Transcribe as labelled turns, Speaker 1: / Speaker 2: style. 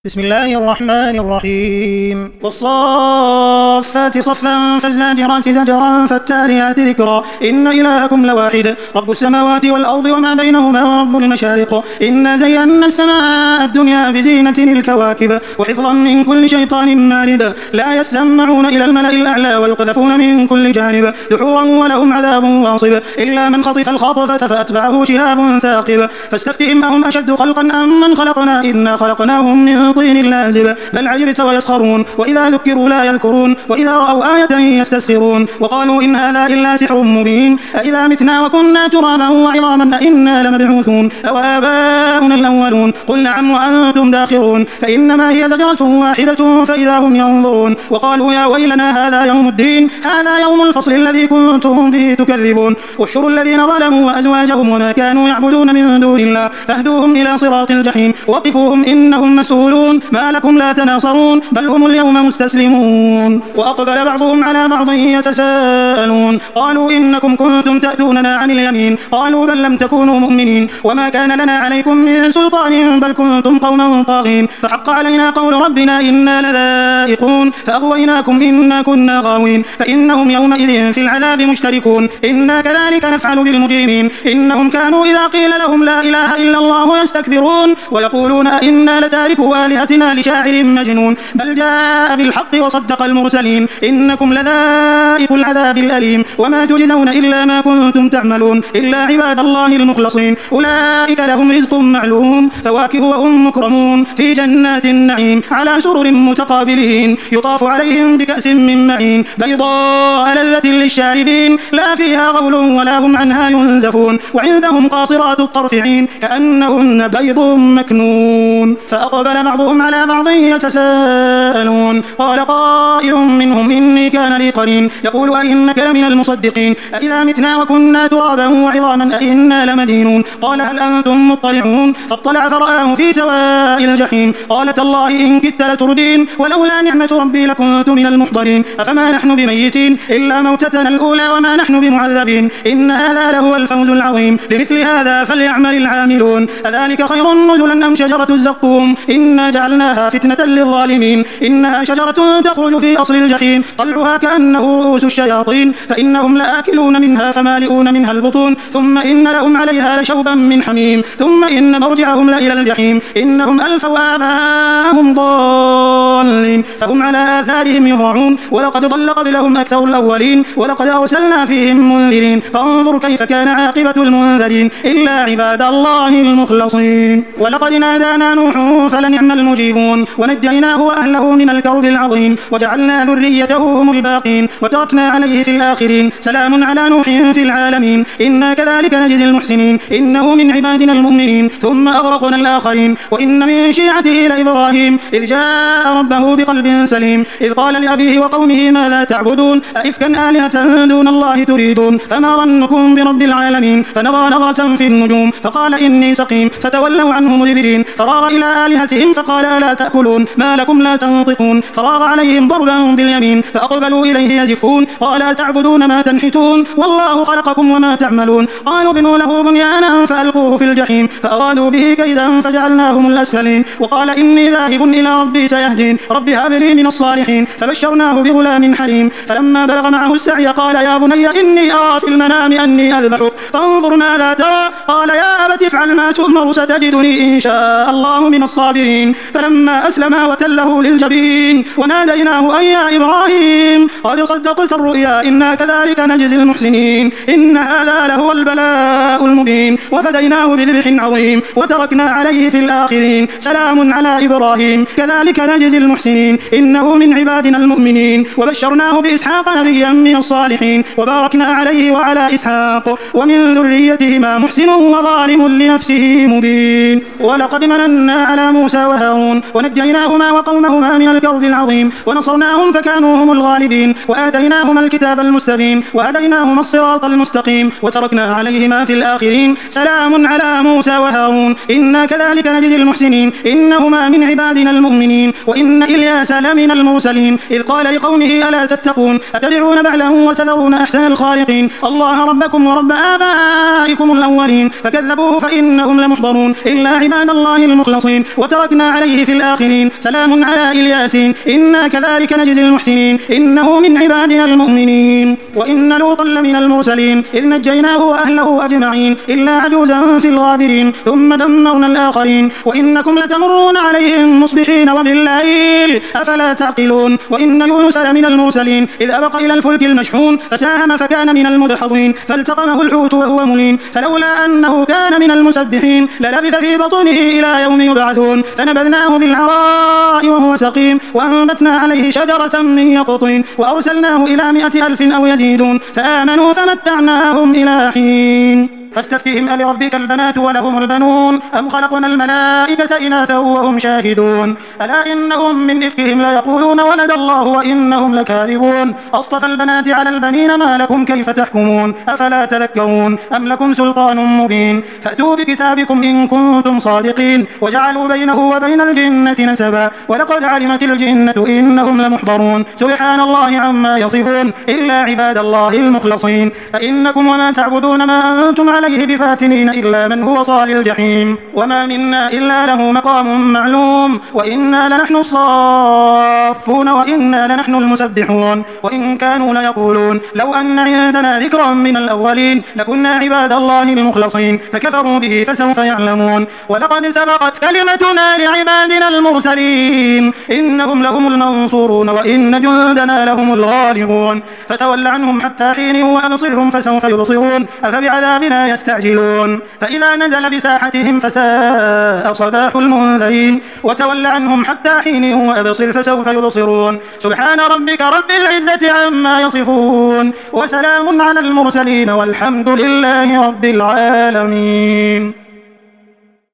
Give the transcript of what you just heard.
Speaker 1: بسم الله الرحمن الرحيم والصافات صفا فالزاجرات زجرا فالتاليات ذكرا إن إلهكم لواحد رب السماوات والأرض وما بينهما ورب المشارق إنا زينا السماء الدنيا بزينة الكواكب وحفظا من كل شيطان مارد لا يسمعون إلى الملأ الأعلى ويقذفون من كل جانب دحورا ولهم عذاب واصب إلا من خطف الخطفة فأتبعه شهاب ثاقب فاستفتهم أهم أشد خلقا أم من خلقنا إنا خلقناهم من طين لازب بل عجبت ويسخرون وإذا ذكروا لا يذكرون وإذا رأوا آية يستسخرون وقالوا إن هذا إلا سحر مبين أإذا متنا وكنا ترابا وعظاما أإنا لمبعوثون أو آباؤنا الأولون قل نعم وأنتم داخرون فإنما هي زجرة واحدة فإذا هم ينظرون وقالوا يا ويلنا هذا يوم الدين هذا يوم الفصل الذي كنتم به تكذبون واحشروا الذين ظلموا وأزواجهم وما كانوا يعبدون من دون الله فاهدوهم إلى صراط الجحيم وقفوهم إنهم مسؤولون ما لكم لا تناصرون بل هم اليوم مستسلمون وأقبل بعضهم على بعض يتساءلون قالوا إنكم كنتم تأتوننا عن اليمين قالوا بل لم تكونوا مؤمنين وما كان لنا عليكم من سلطان بل كنتم قوما طاغين فحق علينا قول ربنا إنا لذائقون فأغويناكم إنا كنا غاوين فإنهم يومئذ في العذاب مشتركون إنا كذلك نفعل بالمجرمين إنهم كانوا إذا قيل لهم لا إله إلا الله يستكبرون ويقولون إنا لتاركوا آلهتنا لشاعر مجنون بل جاء بالحق وصدق المرسلين إنكم لذائق العذاب الأليم وما تجزون إلا ما كنتم تعملون إلا عباد الله المخلصين أولئك لهم رزق معلوم فواكه وهم مكرمون في جنات النعيم على سرر متقابلين يطاف عليهم بكأس من معين بيضاء لذة للشاربين لا فيها غول ولا هم عنها ينزفون وعندهم قاصرات الطرف عين كأنهن بيض مكنون فأقبل بعضهم على بعض يتساءلون قال قائل منهم إني كان لي قرين يقول أئنك لمن المصدقين أئذا متنا وكنا ترابا وعظاما أئنا لمدينون قال هل أنتم مطلعون فاطلع فرآه في سواء الجحيم قال تالله إن كدت لتردين ولولا نعمة ربي لكنت من المحضرين أفما نحن بميتين إلا موتتنا الأولى وما نحن بمعذبين إن هذا لهو الفوز العظيم لمثل هذا فليعمل العاملون أذلك خير نزلا أم شجرة الزقوم إنا جعلناها فتنة للظالمين إنها شجرة تخرج في أصل الجحيم طلعها كأنه رؤوس الشياطين فإنهم لآكلون منها فمالئون منها البطون ثم إن لهم عليها لشوبا من حميم ثم إن مرجعهم لإلى الجحيم إنهم ألفوا آباءهم ضالين فهم على آثارهم يهرعون ولقد ضل قبلهم أكثر الأولين ولقد أرسلنا فيهم منذرين فانظر كيف كان عاقبة المنذرين إلا عباد الله المخلصين ولقد نادانا نوح فلنعم المجيبون ونجيناه وأهله من الكرب العظيم وجعلنا ذريته هم الباقين وتركنا عليه في الآخرين سلام على نوح في العالمين إنا كذلك نجزي المحسنين إنه من عبادنا المؤمنين ثم أغرقنا الآخرين وإن من شيعته لإبراهيم إذ جاء ربه بقلب سليم إذ قال لأبيه وقومه ماذا تعبدون أئفكا آلهة دون الله تريدون فما ظنكم برب العالمين فنظر نظرة في النجوم فقال إني سقيم فتولوا عنه مدبرين فراغ إلى آلهتهم فقال ألا تأكلون ما لكم لا تنطقون فراغ عليهم ضربا باليمين فأقبلوا إليه يزفون قال أتعبدون ما تنحتون والله خلقكم وما تعملون قالوا بنوا له بنيانا فألقوه في الجحيم فأرادوا به كيدا فجعلناهم الأسفلين وقال إني ذاهب إلى ربي سيهدين رب هب لي من الصالحين فبشرناه بغلام حليم فلما بلغ معه السعي قال يا بني إني أرى في المنام أني أذبحك فانظر ماذا ترى قال يا أبت افعل ما تؤمر ستجدني إن شاء الله من الصابرين فلما أسلما وتله للجبين وناديناه أن يا إبراهيم قد صدقت الرؤيا إنا كذلك نجزي المحسنين إن هذا لهو البلاء المبين وفديناه بذبح عظيم وتركنا عليه في الآخرين سلام على إبراهيم كذلك نجزي المحسنين إنه من عبادنا المؤمنين وبشرناه بإسحاق نبيا من الصالحين وباركنا عليه وعلى إسحاق ومن ذريتهما محسن وظالم لنفسه مبين ولقد مننا على موسى وهارون ونجيناهما وقومهما من الكرب العظيم ونصرناهم فكانوا هم الغالبين وآتيناهما الكتاب المستبين وهديناهما الصراط المستقيم وتركنا عليهما في الآخرين سلام على موسى وهارون إنا كذلك نجزي المحسنين إنهما من عبادنا المؤمنين وإن إن إلياس لمن المرسلين إذ قال لقومه ألا تتقون أتدعون بعلا وتذرون أحسن الخالقين الله ربكم ورب آبائكم الأولين فكذبوه فإنهم لمحضرون إلا عباد الله المخلصين وتركنا عليه في الآخرين سلام على إلياسين إنا كذلك نجزي المحسنين إنه من عبادنا المؤمنين وإن لوطا لمن المرسلين إذ نجيناه وأهله أجمعين إلا عجوزا في الغابرين ثم دمرنا الآخرين وإنكم لتمرون عليهم مصبحين وبالليل أفلا تعقلون وإن يونس لمن المرسلين إذ أبق إلى الفلك المشحون فساهم فكان من المدحضين فالتقمه الحوت وهو مليم فلولا أنه كان من المسبحين للبث في بطنه إلى يوم يبعثون فنبذناه بالعراء وهو سقيم وأنبتنا عليه شجرة من يقطين وأرسلناه إلى 100,000 أو يزيدون فآمنوا فمتعناهم إلى حين فاستفتهم ألربك البنات ولهم البنون أم خلقنا الملائكة إناثا وهم شاهدون ألا إنهم من إفكهم لا يقولون ولد الله وإنهم لكاذبون أصطفى البنات على البنين ما لكم كيف تحكمون أفلا تذكرون أم لكم سلطان مبين فأتوا بكتابكم إن كنتم صادقين وجعلوا بينه وبين الجنة نسبا ولقد علمت الجنة إنهم لمحضرون سبحان الله عما يصفون إلا عباد الله المخلصين فإنكم وما تعبدون ما أنتم عليه بفاتنين إلا من هو صال الجحيم وما منا إلا له مقام معلوم وإنا لنحن الصافون وإنا لنحن المسبحون وإن كانوا ليقولون لو أن عندنا ذكرا من الأولين لكنا عباد الله المخلصين فكفروا به فسوف يعلمون ولقد سبقت كلمتنا لعبادنا المرسلين إنهم لهم المنصورون وإن جندنا لهم الغالبون فتول عنهم حتى حين وأبصرهم فسوف يبصرون أفبعذابنا يستعجلون فإذا نزل بساحتهم فساء صباح المنذرين وتول عنهم حتى حين وأبصر فسوف يبصرون سبحان ربك رب العزة عما يصفون وسلام على المرسلين والحمد لله رب العالمين.